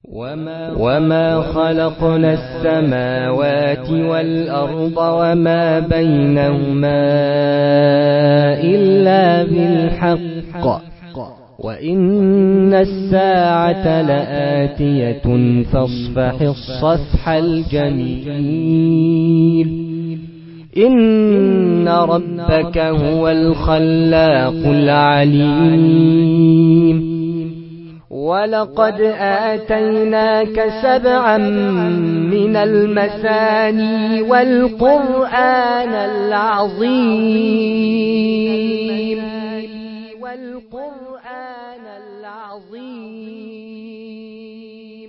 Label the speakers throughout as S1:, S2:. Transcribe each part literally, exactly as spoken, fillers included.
S1: وما, وما خلقنا السماوات والأرض وما بينهما إلا بالحق وإن الساعة لآتية فاصفح الصفح الجميل إن ربك هو الخلاق العليم ولقد آتيناك سبعا من المثاني والقرآن العظيم والقرآن العظيم.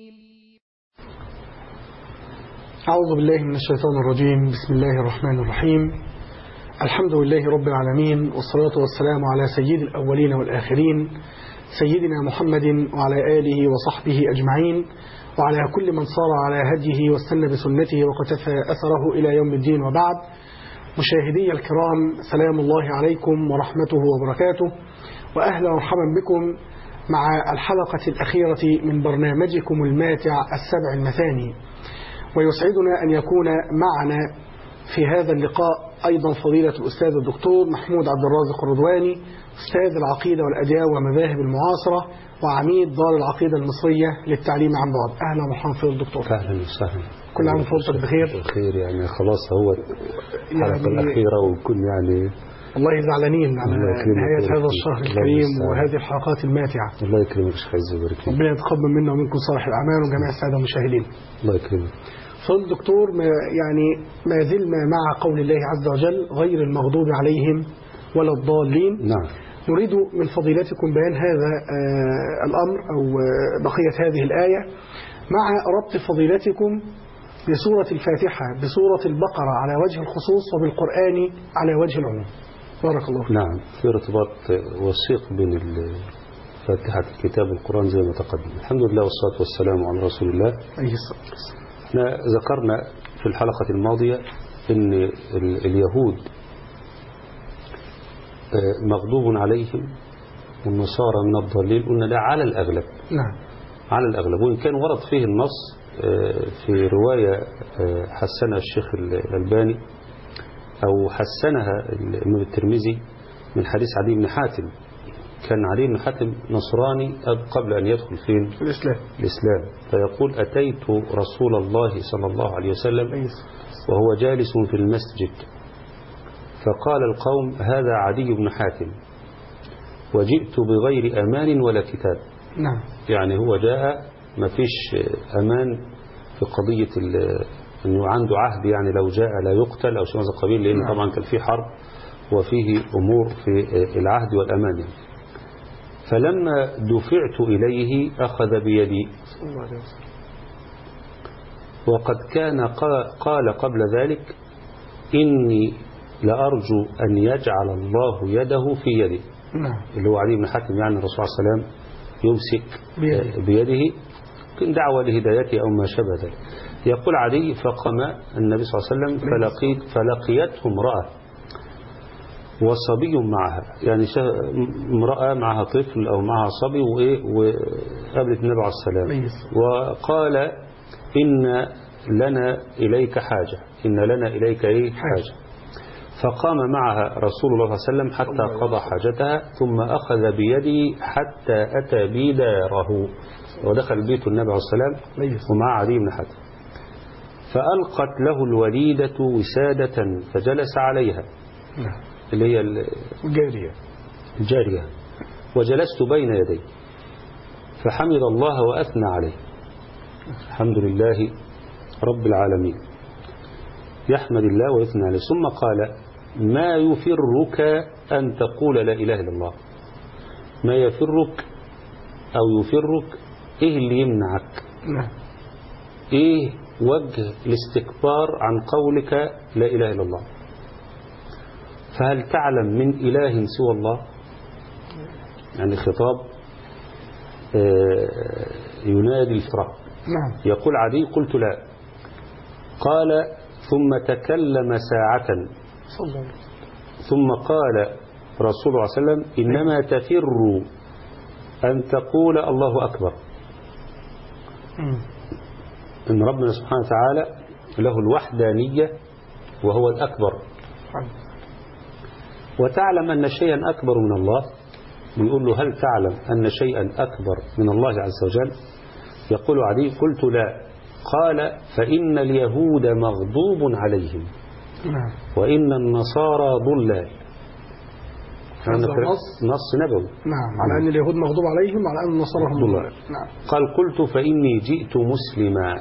S2: أعوذ بالله من الشيطان الرجيم. بسم الله الرحمن الرحيم. الحمد لله رب العالمين، والصلاة والسلام على سيد الأولين والآخرين سيدنا محمد وعلى آله وصحبه أجمعين، وعلى كل من صار على هديه واستنى بسنته وقتفى أثره إلى يوم الدين. وبعد، مشاهدي الكرام، سلام الله عليكم ورحمته وبركاته، وأهلا ومرحبا بكم مع الحلقة الأخيرة من برنامجكم الماتع السبع المثاني. ويسعدنا أن يكون معنا في هذا اللقاء أيضا فضيلة الأستاذ الدكتور محمود عبد الرازق الرضواني، أستاذ العقيدة والأديان ومذاهب المعاصرة وعميد دار العقيدة المصرية للتعليم عن بعد. أهلا ومرحبا فيك الدكتور.
S3: أهلا وسهلا.
S2: كل عام وفضلك بخير.
S3: بخير يعني خلاص هو الحلقة يعني الأخيرة وكل يعني
S2: والله زعلانين على نهاية هذا الشهر الكريم وهذه الحلقات الماتعة.
S3: الله يكرمك يا شيخ، عز وجل.
S2: ربنا يتقبل منا ومنكم صالح الأعمال وجميع السادة المشاهدين.
S3: الله يكرمك.
S2: فضل الدكتور، ما يعني ما زلنا مع قول الله عز وجل غير المغضوب عليهم ولا الضالين.
S3: نعم.
S2: نريد من فضيلتكم بيان هذا آه الأمر أو آه بقية هذه الآية مع ربط فضيلتكم بسورة الفاتحة بسورة البقرة على وجه الخصوص وبالقرآن على وجه العموم. بارك الله فيك.
S3: نعم، في ارتباط وثيق بين فاتحة الكتاب والقرآن زي ما تقدم. الحمد لله والصلاة والسلام على رسول الله.
S2: أيه الصلاة.
S3: احنا ذكرنا في الحلقة الماضية ان اليهود مغضوب عليهم والنصارى من الضالين، قلنا ده على الأغلب.
S2: نعم. على
S3: الأغلب، وإن كان ورد فيه النص في رواية حسنها الشيخ الألباني أو حسنها الإمام الترمذي من حديث عدي بن حاتم. كان عدي بن حاتم نصراني قبل أن يدخل فين
S2: الإسلام.
S3: الإسلام فيقول: أتيت رسول الله صلى الله عليه وسلم وهو جالس في المسجد، فقال القوم: هذا عدي بن حاتم، وجئت بغير أمان ولا كتاب.
S2: نعم.
S3: يعني هو جاء ما فيش أمان في قضية أنه عنده عهد، يعني لو جاء لا يقتل أو شيء من القبيل، لأن نعم. طبعا كان في حرب وفيه أمور في العهد والأمان يعني. فلما دفعت إليه أخذ بيدي، وقد كان قال قبل ذلك: إني لأرجو أن يجعل الله يده في يدي.
S2: نعم.
S3: اللي هو علي بن حاتم، يعني الرسول صلى الله عليه وسلم يمسك بيده, بيده كن دعوة لهدايته أو ما شابه ذلك. يقول علي: فقام النبي صلى الله عليه وسلم فلقيت فلقيته امرأة وصبي معها، يعني امرأة معها طفل أو معها صبي، وقابلت النبي عليه السلام وقال: إن لنا إليك حاجة إن لنا إليك إيه حاجة. فقام معها رسول الله صلى الله عليه وسلم حتى قضى حاجتها، ثم أخذ بيدي حتى أتى بي داره، ودخل بيت النبي عليه السلام ومع علي بن حاتم، فألقت له الوليدة وسادة فجلس عليها، اللي هي
S2: الجارية
S3: الجارية وجلست بين يديه، فحمد الله وأثنى عليه. الحمد لله رب العالمين، يحمد الله ويثنى عليه. ثم قال: ما يفرك أن تقول لا إله إلا الله. ما يفرك أو يفرك، إيه اللي يمنعك؟
S2: نعم.
S3: إيه وجه الاستكبار عن قولك لا إله إلا الله؟ فهل تعلم من إله سوى الله؟ يعني خطاب ينادي الفرق.
S2: نعم.
S3: يقول عدي: قلت لا. قال: ثم تكلم ساعة، ثم قال رسول الله صلى الله عليه وسلم: إنما تفر أن تقول الله أكبر. إن ربنا سبحانه وتعالى له الوحدانية وهو الأكبر، وتعلم أن شيئا أكبر من الله. بيقول له هل تعلم أن شيئا أكبر من الله عز وجل؟ يقول عدي قلت لا. قال فإن اليهود مغضوب عليهم وإن النصارى ضلال.
S2: نص
S3: نص نبوي.
S2: نعم، على أن اليهود مغضوب عليهم وعلى أن النصارى هم ضلال. نعم.
S3: قال قلت فإني جئت مسلما.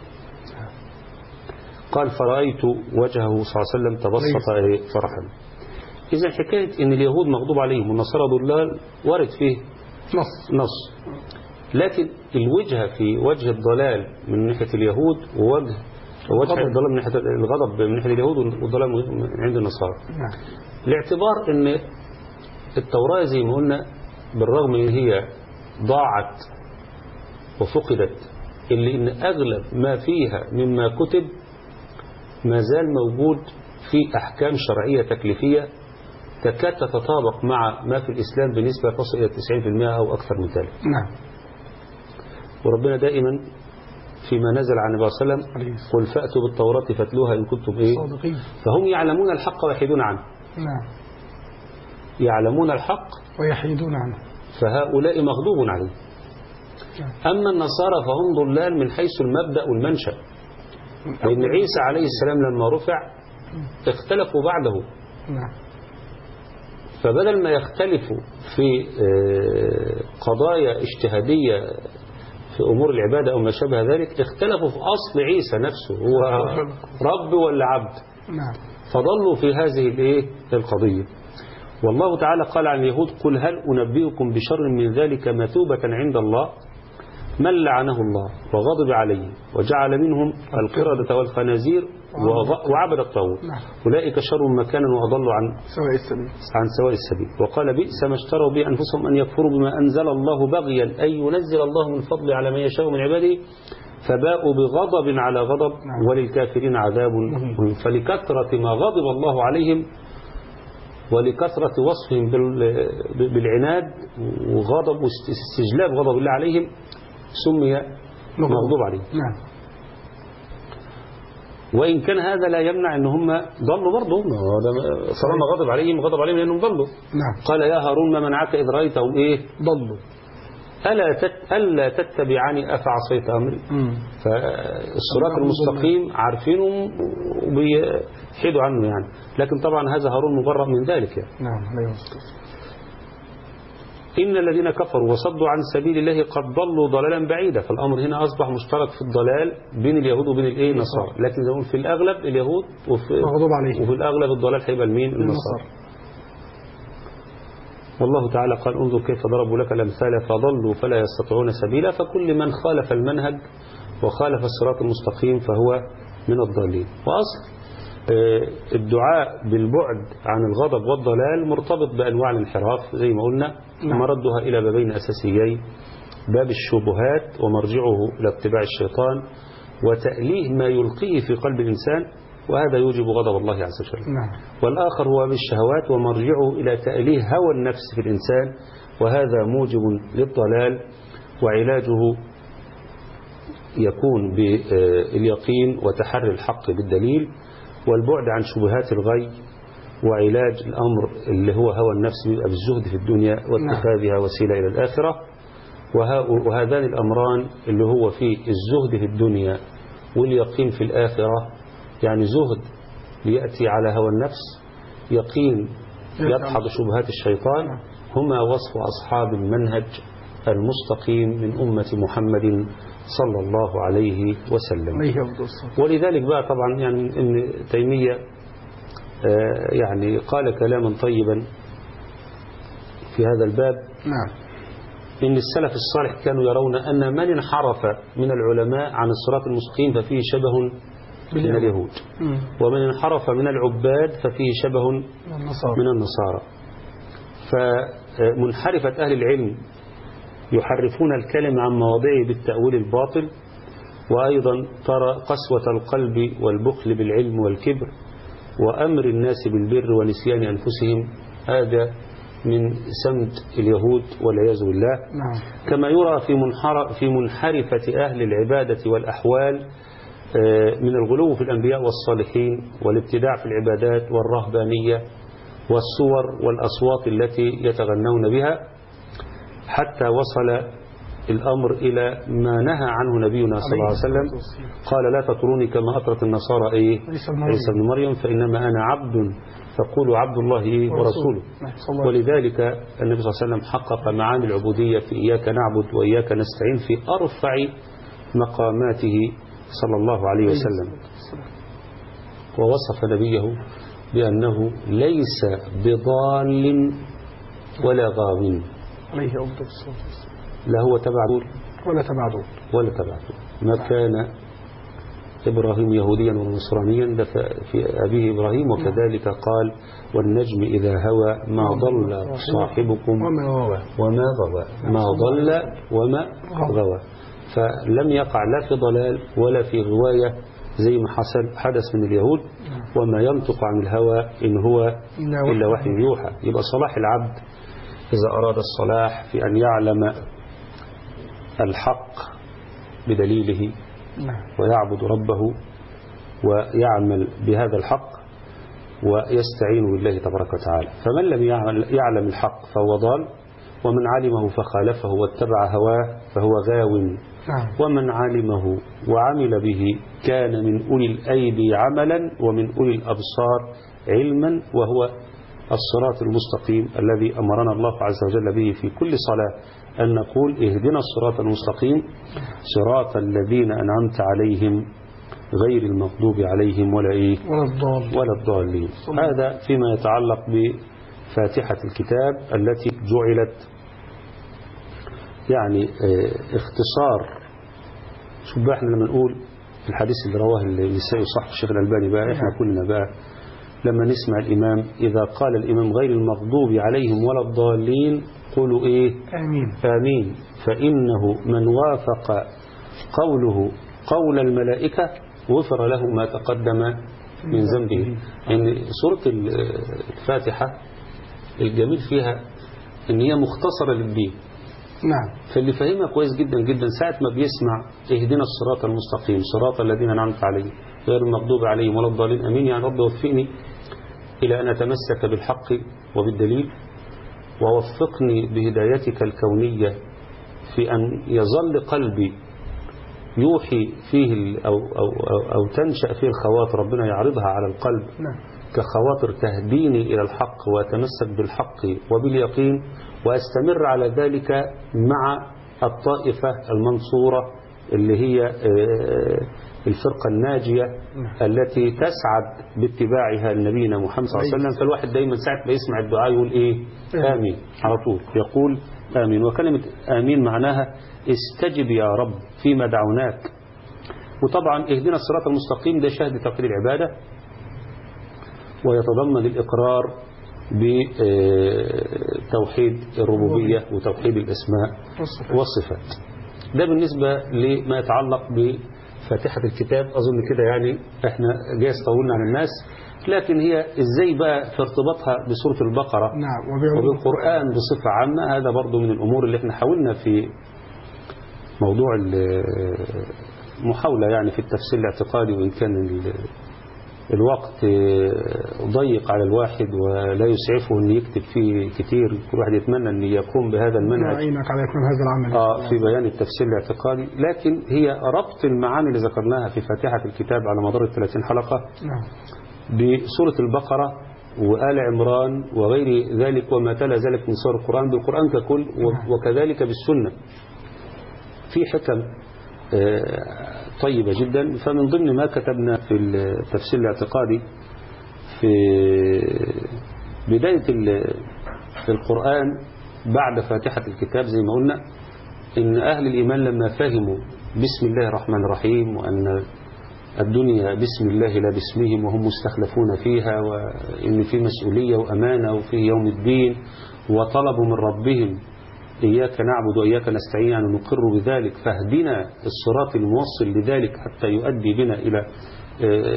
S3: قال فرأيت وجهه صلى الله عليه وسلم تبسط فرحا. إذا حكاية أن اليهود مغضوب عليهم والنصارى ضلال ورد فيه
S2: نص
S3: نص لكن الوجهة في وجه الضلال من ناحية اليهود ووجه ووجه الضلال من ناحية الغضب من ناحية اليهود والضلال من عند النصارى.
S2: نعم.
S3: لاعتبار أن التوراة زي ما قلنا بالرغم من هي ضاعت وفقدت، إلا أن أغلب ما فيها مما كتب ما زال موجود في أحكام شرعية تكليفية تكاد تتطابق مع ما في الإسلام بنسبة تصل إلى تسعين بالمئة أو أكثر من ذلك.
S2: نعم.
S3: وربنا دائما فيما نزل عن النبي صلى الله عليه وسلم قل فأتوا بالتوراة فاتلوها إن كنتم إيه
S2: صادقين.
S3: فهم يعلمون الحق ويحيدون عنه.
S2: نعم.
S3: يعلمون الحق
S2: ويحيدون عنه،
S3: فهؤلاء مغضوب عليه. نعم. أما النصارى فهم ضلال من حيث المبدأ والمنشأ، لأن عيسى عليه السلام لما رفع اختلفوا بعده.
S2: نعم.
S3: فبدل ما يختلفوا في قضايا اجتهادية في أمور العبادة أو ما شابه ذلك، اختلفوا في أصل عيسى نفسه هو رب ولا عبد.
S2: نعم.
S3: فضلوا في هذه الايه القضية. والله تعالى قال عن اليهود قل هل أنبئكم بشر من ذلك مثوبة عند الله من لعنه الله وغضب عليه وجعل منهم القردة والخنازير وعبد الطاغوت أولئك شر مكانا وأضلوا عن
S2: سواء السبيل
S3: عن سواء السبيل. وقال بئس ما اشتروا به أنفسهم أن يكفروا بما أنزل الله بغيا أن ينزل الله من فضل على من يشاء من عباده فباءوا بغضب على غضب وللكافرين عذاب مهين. فلكثرة ما غضب الله عليهم ولكثرة وصفهم بالعناد وغضب واستجلاب غضب الله عليهم سمي مغضوب عليهم.
S2: نعم.
S3: وإن كان هذا لا يمنع أن هم ضلوا برضه، طالما غضب عليهم غضب عليهم لأنهم ضلوا.
S2: نعم.
S3: قال يا هارون ما منعك إذ رأيتهم إيه
S2: ضلوا
S3: ألا تت... ألا تتبعني أفعصيت أمري. فالصراط المستقيم عارفينهم وبيحيدوا عنه يعني، لكن طبعا هذا هارون مبرأ من ذلك يعني.
S2: نعم. لا يستطيع.
S3: إن الذين كفروا وصدوا عن سبيل الله قد ضلوا ضلالا بعيدا. فالأمر هنا أصبح مشترك في الضلال بين اليهود وبين الإيه النصارى، لكن زي ما قلت في الأغلب اليهود وفي, وفي الأغلب الضلال هيبقى المين النصارى. والله تعالى قال انظر كيف ضربوا لك الأمثال فضلوا فلا يستطيعون سبيلا. فكل من خالف المنهج وخالف الصراط المستقيم فهو من الضالين. وأصل الدعاء بالبعد عن الغضب والضلال مرتبط بأنواع الانحراف زي ما قلنا، مردها إلى بابين أساسيين: باب الشبهات ومرجعه إلى اتباع الشيطان وتأليه ما يلقيه في قلب الإنسان وهذا يوجب غضب الله عز وجل.
S2: نعم.
S3: والآخر هو بالشهوات ومرجعه إلى تأليه هوى النفس في الإنسان وهذا موجب للضلال وعلاجه يكون باليقين وتحري الحق بالدليل والبعد عن شبهات الغي، وعلاج الأمر اللي هو هوى النفس بيبقى بالزهد في الدنيا واتخاذها وسيلة إلى الآخرة. وهذان الأمران اللي هو فيه الزهد في الدنيا واليقين في الآخرة، يعني زهد ليأتي على هوى النفس، يقين يدحض شبهات الشيطان، هما وصف أصحاب المنهج المستقيم من أمة محمد صلى الله عليه وسلم. ولذلك بقى طبعا يعني ابن تيمية يعني قال كلاما طيبا في هذا الباب.
S2: نعم.
S3: إن السلف الصالح كانوا يرون أن من انحرف من العلماء عن الصراط المستقيم ففيه شبه من اليهود، ومن انحرف من العباد ففيه شبه من النصارى. فمنحرفة أهل العلم يحرفون الكلم عن مواضعه بالتأويل الباطل، وأيضا ترى قسوة القلب والبخل بالعلم والكبر وأمر الناس بالبر ونسيان أنفسهم، هذا من سمت اليهود والعياذ بالله.
S2: نعم.
S3: كما يرى في منحرف في منحرفة أهل العبادة والأحوال من الغلو في الأنبياء والصالحين والابتداع في العبادات والرهبانية والصور والأصوات التي يتغنون بها، حتى وصل الأمر إلى ما نهى عنه نبينا صلى الله عليه وسلم. قال لا تطروني كما أطرت النصارى إيه عيسى بن مريم، فإنما أنا عبد فقولوا عبد الله إيه ورسوله. ولذلك النبي صلى الله عليه وسلم حقق معاني العبودية في إياك نعبد وإياك نستعين في أرفع مقاماته صلى الله عليه وسلم، ووصف نبيه بأنه ليس بضال ولا غاو، لا هو تبع دول
S2: ولا تبع دول
S3: ولا تبع دول. ما كان إبراهيم يهوديا ونصرانيا، ده في أبيه إبراهيم، وكذلك قال والنجم إذا هوى ما ضل صاحبكم
S2: وما غوى
S3: وما غوى ما ضل وما غوى. فلم يقع لا في ضلال ولا في غواية زي ما حصل حدث من اليهود. وما ينطق عن الهوى إن هو إلا وحي يوحى. يبقى صلاح العبد إذا أراد الصلاح في أن يعلم الحق بدليله ويعبد ربه ويعمل بهذا الحق ويستعين بالله تبارك وتعالى. فمن لم يعلم الحق فهو ضال، ومن علمه فخالفه واتبع هواه فهو غاو، ومن علمه وعمل به كان من أولي الأيدي عملا ومن أولي الأبصار علما، وهو الصراط المستقيم الذي أمرنا الله عز وجل به في كل صلاة أن نقول اهدنا الصراط المستقيم صراط الذين أنعمت عليهم غير المغضوب عليهم ولا إيه ولا الضالين. هذا فيما يتعلق بفاتحة الكتاب التي جعلت يعني اختصار. شوف بقى احنا لما نقول الحديث اللي رواه النسائي صح الشيخ الألباني بقى، احنا كلنا بقى لما نسمع الإمام إذا قال الإمام غير المغضوب عليهم ولا الضالين قولوا إيه
S2: آمين
S3: آمين، فإنه من وافق قوله قول الملائكة غفر له ما تقدم من ذنبه. يعني سورة الفاتحة الجميل فيها إن هي مختصرة للدين.
S2: نعم.
S3: فاللي فهمها كويس جدا جدا ساعة ما بيسمع اهدنا الصراط المستقيم صراط الذين أنعمت عليهم غير المغضوب عليهم ولا الضالين آمين، يعني رب وفقني إلى أن أتمسك بالحق وبالدليل، ووفقني بهدايتك الكونية في أن يظل قلبي يوحي فيه أو, أو, أو, أو تنشأ فيه الخواطر ربنا يعرضها على القلب.
S2: نعم.
S3: كخواطر تهديني إلى الحق وأتمسك بالحق وباليقين، وأستمر على ذلك مع الطائفة المنصورة اللي هي الفرقة الناجية التي تسعد باتباعها لنبينا محمد صلى الله عليه وسلم. فالواحد دايما ساعة ما يسمع الدعاء يقول إيه آمين على طول، يقول آمين. وكلمة آمين معناها استجب يا رب فيما دعوناك. وطبعا اهدنا الصراط المستقيم ده شهد توحيد العبادة، ويتضمن الإقرار بتوحيد الربوبية وتوحيد الأسماء والصفات. ده بالنسبة لما يتعلق بفاتحة الكتاب. أظن كده يعني احنا جايز طولنا عن الناس، لكن هي ازاي بقى في ارتباطها بسورة البقرة
S2: نعم
S3: وبالقرآن بصفة عامة. هذا برضو من الأمور اللي احنا حاولنا في موضوع المحاولة يعني في التفسير الاعتقادي، وإن كان الوقت ضيق على الواحد ولا يسعفه أن يكتب فيه كتير، كل واحد يتمنى أن يقوم بهذا المنهج
S2: نعينك على إتمام هذا العمل
S3: آه في بيان التفسير الاعتقادي. لكن هي ربط المعاني اللي ذكرناها في فاتحة الكتاب على مدار الثلاثين حلقة
S2: نعم.
S3: بسورة البقرة وآل عمران وغير ذلك وما تلا ذلك من سور القرآن بالقرآن ككل، وكذلك بالسنة في حكم طيبة جدا. فمن ضمن ما كتبنا في التفسير الاعتقادي في بداية القرآن بعد فاتحة الكتاب زي ما قلنا إن أهل الإيمان لما فهموا بسم الله الرحمن الرحيم وأن الدنيا بسم الله لا باسمهم وهم مستخلفون فيها، وإن في مسؤولية وأمانة وفي يوم الدين، وطلبوا من ربهم إياك نعبد وإياك نستعين يعني نقر بذلك، فاهدنا الصراط الموصل لذلك حتى يؤدي بنا إلى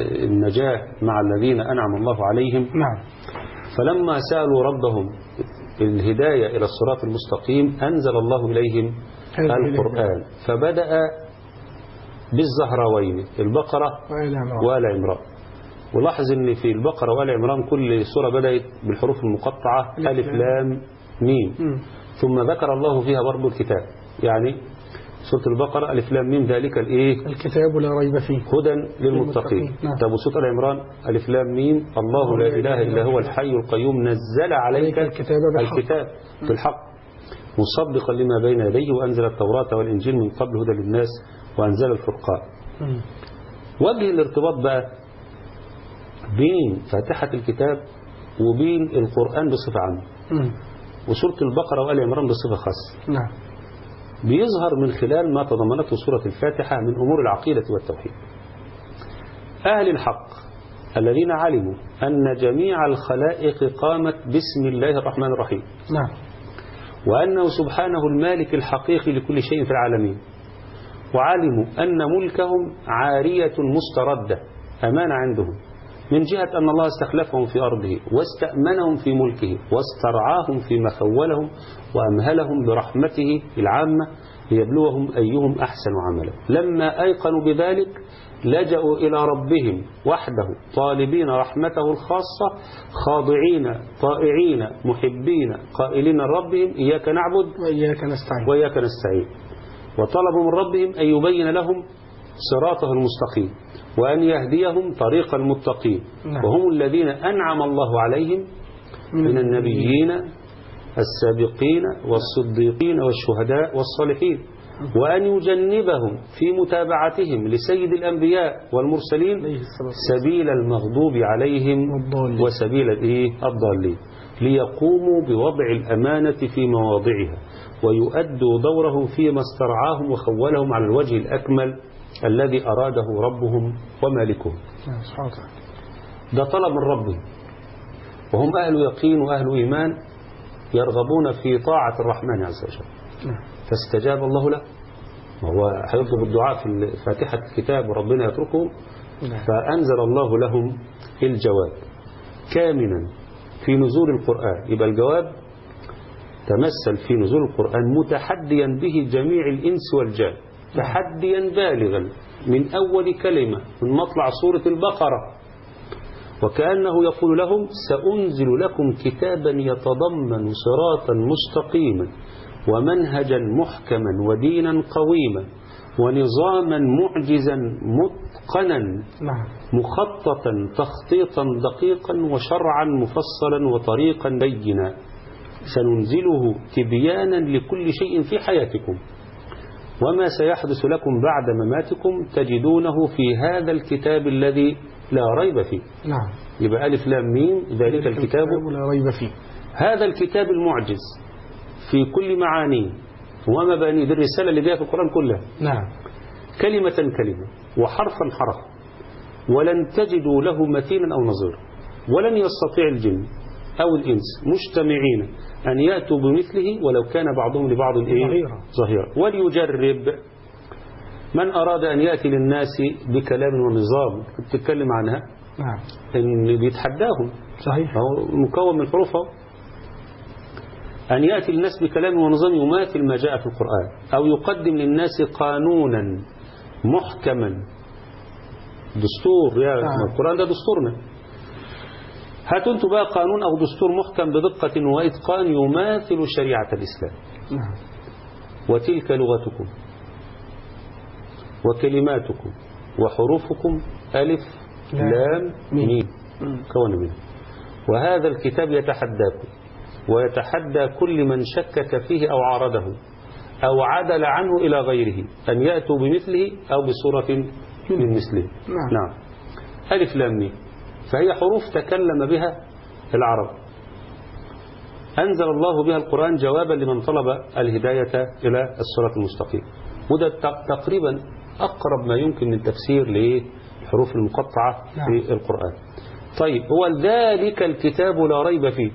S3: النجاة مع الذين أنعم الله عليهم.
S2: نعم.
S3: فلما سألوا ربهم الهداية إلى الصراط المستقيم أنزل الله إليهم القرآن، فبدأ بالزهراوين البقرة وآل عمران. ولاحظ ان في البقرة وآل عمران كل سورة بدأت بالحروف المقطعة ألف لام ميم، ثم ذكر الله فيها برضو الكتاب. يعني سورة البقرة ألف لام ميم ذلك الايه
S2: الكتاب لا ريب فيه
S3: هدى للمتقين. طب وسورة آل عمران ألف لام ميم الله لا إله إلا هو الحي القيوم نزل عليك الكتاب بالحق, بالحق مصدقا لما بين يديه وأنزل التوراة والإنجيل من قبل هدى للناس وأنزل الفرقان. وجه الارتباط بقى بين فاتحة الكتاب وبين القرآن بصفة عامة وسورة البقرة وآل عمران بصفة خاصة
S2: نعم
S3: بيظهر من خلال ما تضمنته سورة الفاتحة من أمور العقيدة والتوحيد. أهل الحق الذين علموا أن جميع الخلائق قامت بسم الله الرحمن الرحيم
S2: نعم
S3: وأنه سبحانه المالك الحقيقي لكل شيء في العالمين، وعلموا أن ملكهم عارية مستردة أمانة عندهم من جهة أن الله استخلفهم في أرضه واستأمنهم في ملكه واسترعاهم فيما خولهم وأمهلهم برحمته العامة ليبلوهم أيهم أحسن عملا. لما أيقنوا بذلك لجأوا إلى ربهم وحده طالبين رحمته الخاصة خاضعين طائعين محبين قائلين ربهم إياك نعبد
S2: وإياك نستعين
S3: وإياك نستعين وطلبوا من ربهم أن يبين لهم صراطه المستقيم وأن يهديهم طريق المتقين
S2: نعم.
S3: وهم الذين أنعم الله عليهم من النبيين السابقين والصديقين والشهداء والصالحين، وأن يجنبهم في متابعتهم لسيد الأنبياء والمرسلين سبيل المغضوب عليهم وسبيل الضالين ليقوموا بوضع الأمانة في مواضعها ويؤدوا دورهم فيما استرعاهم وخولهم على الوجه الأكمل الذي أراده ربهم ومالكهم. ده طلب من ربهم وهم أهل يقين وأهل إيمان يرغبون في طاعة الرحمن عز وجل، فاستجاب الله له. وهو هيطلب الدعاء في فاتحة الكتاب وربنا يتركهم، فأنزل الله لهم الجواب كامنا في نزول القرآن. يبقى الجواب تمثل في نزول القرآن متحديا به جميع الإنس والجان تحديا بالغا من أول كلمة من مطلع سورة البقرة، وكأنه يقول لهم سأنزل لكم كتابا يتضمن صراطا مستقيما ومنهجا محكما ودينا قويما ونظاما معجزا متقنا مخططا تخطيطا دقيقا وشرعا مفصلا وطريقا بينا سننزله تبيانا لكل شيء في حياتكم وما سيحدث لكم بعد مماتكم تجدونه في هذا الكتاب الذي لا ريب فيه.
S2: نعم.
S3: يبقى ألف لام ميم ذلك الكتاب
S2: لا ريب فيه.
S3: هذا الكتاب المعجز في كل معانيه ومبانيه دي الرسالة اللي فيها في القرآن كلها.
S2: نعم.
S3: كلمة كلمة وحرفا حرفا ولن تجدوا له مثيلا أو نظيرا ولن يستطيع الجن أو الإنس مجتمعين أن يأتوا بمثله ولو كان بعضهم لبعض إيه؟ ظهيرا. وليجرب من أراد أن يأتي للناس بكلام ونظام تتكلم عنها
S2: نعم.
S3: إن بيتحداهم
S2: صحيح
S3: هو مكون من حروف أن يأتي للناس بكلام ونظام يماثل ما جاء في القرآن أو يقدم للناس قانونا محكما دستور يا نعم. القرآن ده دستورنا هاتوا انتوا بقى قانون أو دستور محكم بدقة وإتقان يماثل شريعة الإسلام
S2: نعم.
S3: وتلك لغتكم وكلماتكم وحروفكم ألف لام ميم كون منه وهذا الكتاب يتحداكم ويتحدى كل من شكك فيه أو عارضه أو عدل عنه إلى غيره أن يأتوا بمثله أو بصورة من مثله.
S2: نعم.
S3: نعم. ألف لام ميم فهي حروف تكلم بها العرب أنزل الله بها القرآن جوابا لمن طلب الهداية إلى الصراط المستقيم. وده تقريبا أقرب ما يمكن من تفسير للحروف المقطعة في القرآن. طيب هو ذلك الكتاب لا ريب فيه.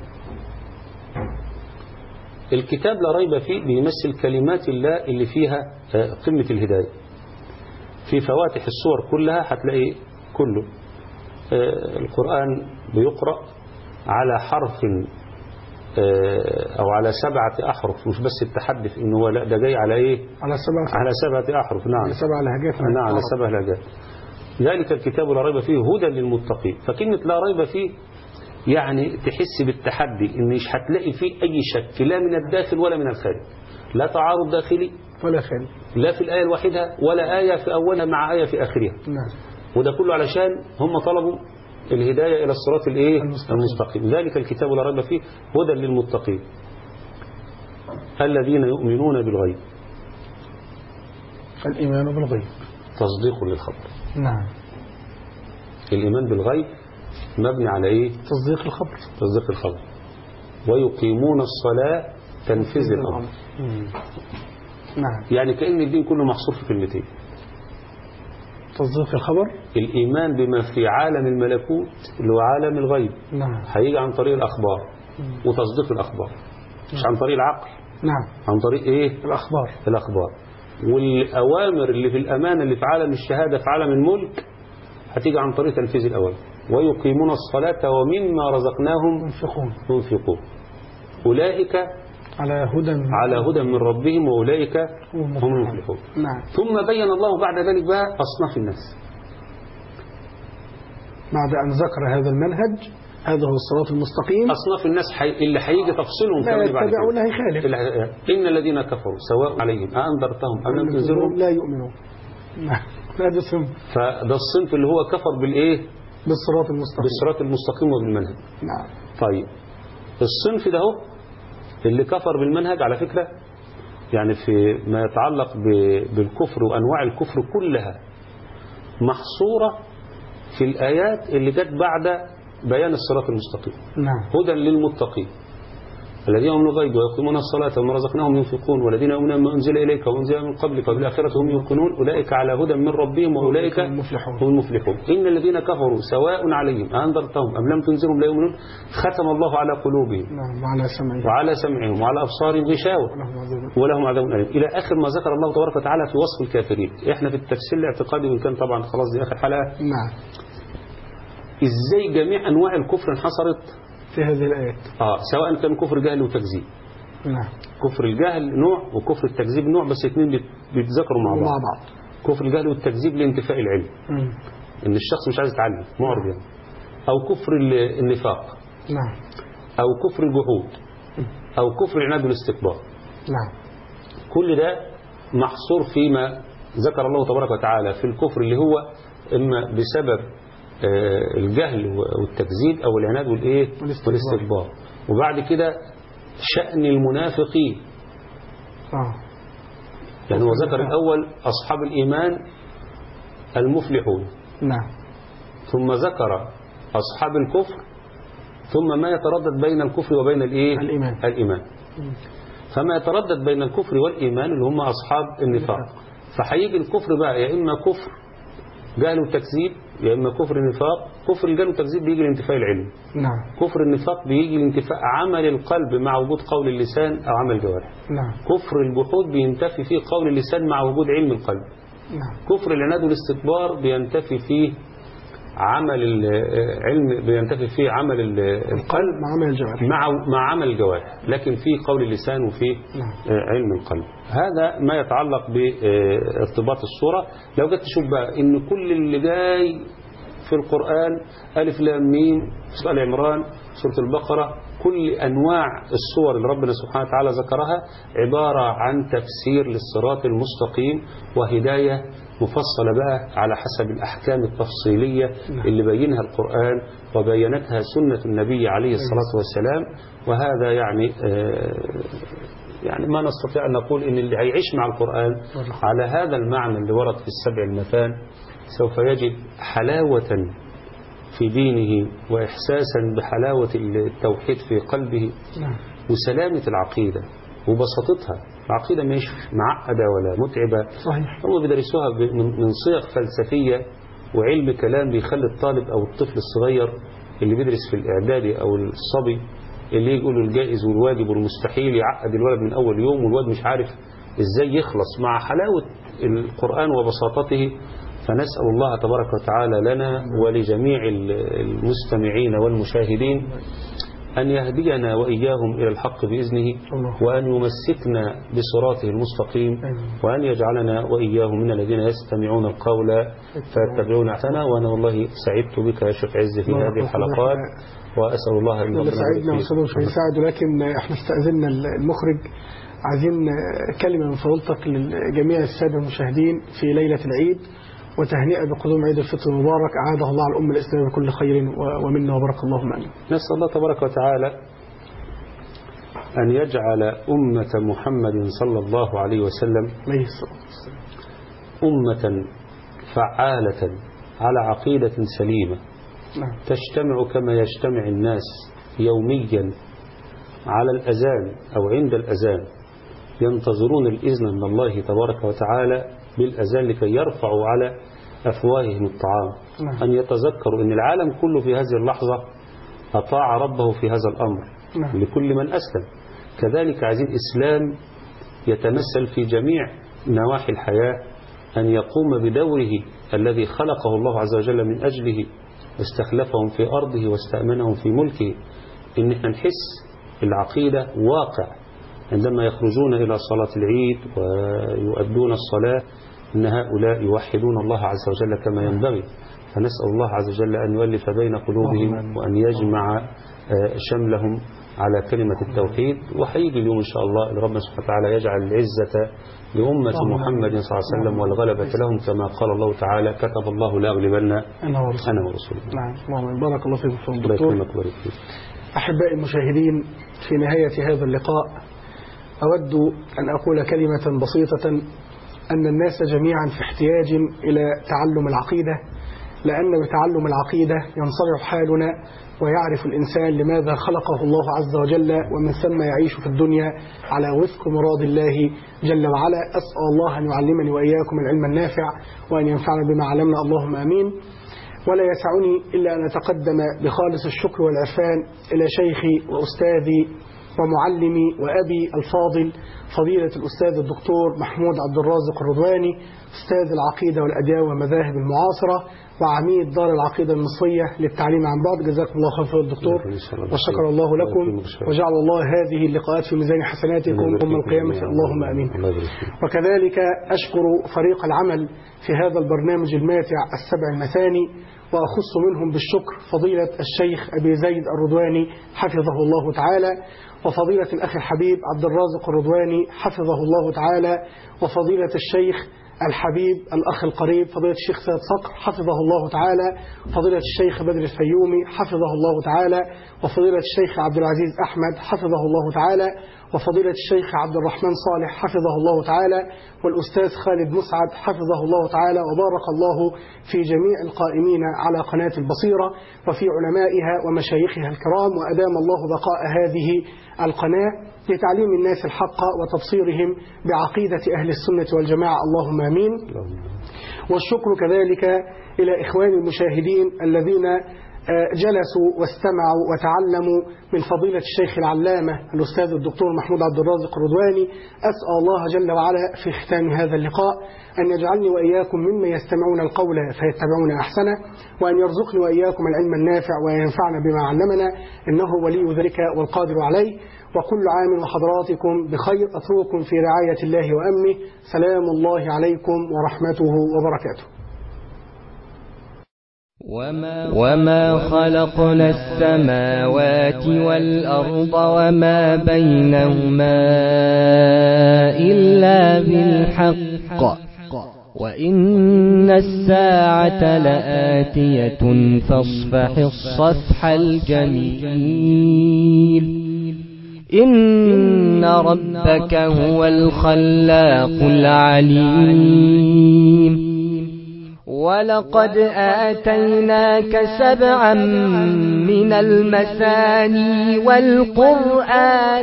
S3: الكتاب لا ريب فيه بيمثل كلمات الله اللي فيها قمة الهداية. في فواتح السور كلها هتلاقي كله القرآن بيقرأ على حرف أو على سبعة أحرف، مش بس التحدي في إنه هو لا، ده جاي على إيه؟
S2: على سبعة
S3: على سبعة أحرف. نعم،
S2: على سبع لهجات.
S3: نعم، على سبع لهجات. ذلك الكتاب لا ريب فيه هدى للمتقين. فكلمة لا ريب فيه يعني تحس بالتحدي، إن مش هتلاقي فيه أي شك لا من الداخل ولا من الخارج، لا تعارض داخلي
S2: ولا خارج، لا
S3: في الآية الواحدة ولا آية في أولها مع آية في آخرها.
S2: نعم.
S3: وده كله علشان هم طلبوا الهداية إلى الصراط الإيه؟
S2: المستقيم.
S3: المستقيم. ذلك الكتاب لا ريب فيه هدى للمتقين الذين يؤمنون بالغيب.
S2: الإيمان بالغيب
S3: تصديق للخبر.
S2: نعم.
S3: الإيمان بالغيب مبني على إيه؟
S2: تصديق الخبر.
S3: تصديق الخبر. ويقيمون الصلاة تنفيذ الأمر.
S2: نعم.
S3: يعني كأن الدين كله محصور في كلمتين:
S2: تصديق الخبر،
S3: الإيمان بما في عالم الملكوت اللي هو عالم الغيب.
S2: نعم.
S3: هيجي عن طريق الأخبار. مم. وتصديق الأخبار. مش عن طريق العقل.
S2: نعم.
S3: عن طريق إيه؟
S2: الأخبار.
S3: الأخبار. والأوامر اللي في الأمانة اللي في عالم الشهادة في عالم الملك هتيجي عن طريق تنفيذ الأوامر. ويقيمون الصلاة ومما رزقناهم
S2: ينفقون.
S3: ينفقون. أولئك
S2: على هدى
S3: على هدى من ربهم وأولئك هم المفلحون.
S2: نعم.
S3: ثم بين الله بعد ذلك بقى أصناف الناس.
S2: بعد أن ذكر هذا المنهج، هذا هو الصراط المستقيم،
S3: أصناف الناس حي... اللي هيجي تفصيلهم
S2: لا يتبعون هيخالف.
S3: إن الذين كفروا سواء عليهم أأنذرتهم أم لم تنذرهم
S2: لا يؤمنون. هذا صنف.
S3: فده الصنف اللي هو كفر بالإيه؟
S2: بالصراط المستقيم.
S3: بالصراط المستقيم وبالمنهج.
S2: نعم.
S3: طيب الصنف ده هو اللي كفر بالمنهج على فكرة، يعني في ما يتعلق بالكفر وأنواع الكفر كلها محصورة في الآيات اللي جت بعد بيان الصراط المستقيم.
S2: نعم.
S3: هدى للمتقين الذين يؤمنون بالغيب ويقيمون الصلاة ومما رزقناهم ينفقون والذين يؤمنون بما أنزل إليك وأنزل من قبلك وبالآخرة هم يوقنون أولئك على هدى من ربهم وأولئك هم المفلحون. إن الذين كفروا سواء عليهم أنذرتهم أم لم تنذرهم لا يؤمنون ختم الله على قلوبهم.
S2: نعم. وعلى سمعهم
S3: وعلى سمعهم وعلى أبصارهم غشاوة ولهم عذاب أليم إلى آخر ما ذكر الله تبارك وتعالى في وصف الكافرين. إحنا في التفسير الاعتقادي وإن كان طبعا خلاص دي آخر حلقة.
S2: نعم.
S3: إزاي جميع أنواع الكفر انحصرت
S2: في هذه الآيات.
S3: آه سواء كان كفر جهل وتكذيب.
S2: نعم.
S3: كفر الجهل نوع وكفر التكذيب نوع، بس اثنين بيتذكروا مع بعض.
S2: مع بعض.
S3: كفر الجهل والتكذيب لانتفاء العلم.
S2: مم.
S3: إن الشخص مش عايز يتعلم معرض يعني. أو كفر النفاق.
S2: نعم.
S3: أو كفر الجحود. أو كفر العناد والاستكبار.
S2: نعم.
S3: كل ده محصور فيما ذكر الله تبارك وتعالى في الكفر اللي هو إما بسبب الجهل والتكذيب أو العناد والإيه والاستكبار. وبعد كده شأن المنافقين.
S2: آه.
S3: يعني هو ذكر الأول أصحاب الإيمان المفلحون.
S2: نعم.
S3: ثم ذكر أصحاب الكفر ثم ما يتردد بين الكفر وبين الإيه
S2: الإيمان.
S3: الإيمان. فما يتردد بين الكفر والإيمان اللي هم أصحاب النفاق. فحيجي الكفر بقى يا إما كفر جهل وتكذيب يا إما كفر النفاق. كفر الجهل والتكذيب بيجي لانتفاء العلم.
S2: نعم.
S3: كفر النفاق بيجي لانتفاء عمل القلب مع وجود قول اللسان أو عمل الجوارح.
S2: نعم.
S3: كفر الجحود بينتفي فيه قول اللسان مع وجود علم القلب.
S2: نعم.
S3: كفر العناد والاستكبار بينتفي فيه عمل العلم بينتفي فيه عمل القلب
S2: مع عمل الجوارح
S3: مع مع عمل الجوارح، لكن في قول اللسان وفي علم القلب. هذا ما يتعلق بارتباط الصورة. لو جيت تشوف بقى ان كل اللي جاي في القرآن ألف لام ميم سورة آل عمران سورة البقرة كل أنواع الصور اللي ربنا سبحانه وتعالى ذكرها عبارة عن تفسير للصراط المستقيم وهداية مفصلة بقى على حسب الأحكام التفصيلية اللي بينها القرآن وبينتها سنة النبي عليه الصلاة والسلام. وهذا يعني يعني ما نستطيع أن نقول إن اللي هيعيش مع القرآن على هذا المعنى اللي ورد في السبع المثان سوف يجد حلاوة في دينه وإحساسا بحلاوة التوحيد في قلبه وسلامة العقيدة وبساطتها. العقيدة مش معقدة ولا متعبة.
S2: صحيح.
S3: هم بيدرسوها من صيغ فلسفية وعلم كلام بيخلي الطالب أو الطفل الصغير اللي بيدرس في الإعدادي أو الصبي اللي يقولوا الجائز والواجب والمستحيل يعقد الولد من أول يوم والولد مش عارف إزاي يخلص مع حلاوة القرآن وبساطته. فنسأل الله تبارك وتعالى لنا ولجميع المستمعين والمشاهدين أن يهدينا وإياهم إلى الحق بإذنه، وأن يمسكنا بصراطه المستقيم، وأن يجعلنا وإياهم من الذين يستمعون القول فيتبعون أحسنه. وأنا والله سعدت بك يا شيخ عز في هذه الحلقات، وأسأل الله أن
S2: يرزقنا سعيدنا وسلم في سعد. لكن احنا استأذننا المخرج، عايزين كلمة من فضلتك لجميع السادة المشاهدين في ليلة العيد، وتهنئة بقدوم عيد الفطر المبارك، أعاده الله على الأمة الإسلامية بكل خير ومنا وبارك اللهم آمين.
S3: نسأل الله تبارك وتعالى أن يجعل أمة محمد صلى الله عليه وسلم أمة فعالة على عقيدة سليمة، تجتمع كما يجتمع الناس يوميا على الأذان أو عند الأذان، ينتظرون الإذن من الله تبارك وتعالى بالأذان لكي يرفعوا على أفواههم الطعام. نعم. أن يتذكروا أن العالم كله في هذه اللحظة أطاع ربه في هذا الأمر. نعم. لكل من أسلم. كذلك عايزين إسلام يتمثل في جميع نواحي الحياة، أن يقوم بدوره الذي خلقه الله عز وجل من أجله، واستخلفهم في أرضه واستأمنهم في ملكه. إن احنا نحس العقيدة واقع عندما يخرجون إلى صلاة العيد ويؤدون الصلاة، إن هؤلاء يوحدون الله عز وجل كما ينبغي. فنسأل الله عز وجل أن يؤلف بين قلوبهم وأن يجمع شملهم على كلمة التوحيد. وحيجي اليوم إن شاء الله ربنا سبحانه وتعالى يجعل العزة لأمة محمد صلى الله عليه وسلم والغلبة لهم، كما قال الله تعالى: كتب الله لأغلبن أنا ورسوله.
S2: نعم. بارك الله فيكم دكتور. أحبائي المشاهدين، في نهاية هذا اللقاء أود أن أقول كلمة بسيطة، أن الناس جميعا في احتياج إلى تعلم العقيدة، لأن بتعلم العقيدة ينصلح حالنا ويعرف الإنسان لماذا خلقه الله عز وجل، ومن ثم يعيش في الدنيا على وفق مراد الله جل وعلا. أسأل الله أن يعلمني وإياكم العلم النافع، وأن ينفعنا بما علمنا، اللهم آمين. ولا يسعني إلا أن أتقدم بخالص الشكر والعرفان إلى شيخي وأستاذي ومعلمي وأبي الفاضل فضيلة الأستاذ الدكتور محمود عبد الرازق الرضواني، أستاذ العقيدة والأديان والمذاهب المعاصرة وعميد دار العقيدة المصرية للتعليم عن بعد. جزاكم الله خير الدكتور، وشكر الله لكم، وجعل الله هذه اللقاءات في ميزان حسناتكم يوم القيامة، اللهم آمين. وكذلك أشكر فريق العمل في هذا البرنامج الماتع السبع المثاني، وأخص منهم بالشكر فضيلة الشيخ أبي زيد الرضواني حفظه الله تعالى، وفضيلة الأخ الحبيب عبد الرازق الرضواني حفظه الله تعالى، وفضيلة الشيخ الحبيب الأخ القريب فضيلة الشيخ سيد صقر حفظه الله تعالى، فضيلة الشيخ بدر الفيومي حفظه الله تعالى، وفضيلة الشيخ عبد العزيز أحمد حفظه الله تعالى، وفضيلة الشيخ عبد الرحمن صالح حفظه الله تعالى، والأستاذ خالد مسعد حفظه الله تعالى. وبارك الله في جميع القائمين على قناة البصيرة وفي علمائها ومشايخها الكرام، وأدام الله بقاء هذه القناة لتعليم الناس الحق وتبصيرهم بعقيدة أهل السنة والجماعة، اللهم آمين. والشكر كذلك إلى إخواني المشاهدين الذين جلسوا واستمعوا وتعلموا من فضيلة الشيخ العلامة الأستاذ الدكتور محمود عبد الرازق الرضواني. أسأل الله جل وعلا في ختام هذا اللقاء أن يجعلني وإياكم ممن يستمعون القول فيتبعون أحسنه، وأن يرزقني وإياكم العلم النافع وينفعنا بما علمنا، إنه ولي ذلك والقادر عليه. وكل عام وحضراتكم بخير، أترككم في رعاية الله وأمنه. سلام الله عليكم ورحمته وبركاته.
S1: وما خلقنا السماوات والأرض وما بينهما إلا بالحق، وإن الساعة لآتية فاصفح الصفح الجميل. إن ربك هو الخلاق العليم. ولقد آتيناك سبعا من المثاني والقرآن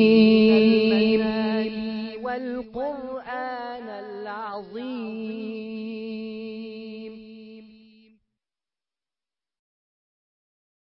S1: العظيم والقرآن العظيم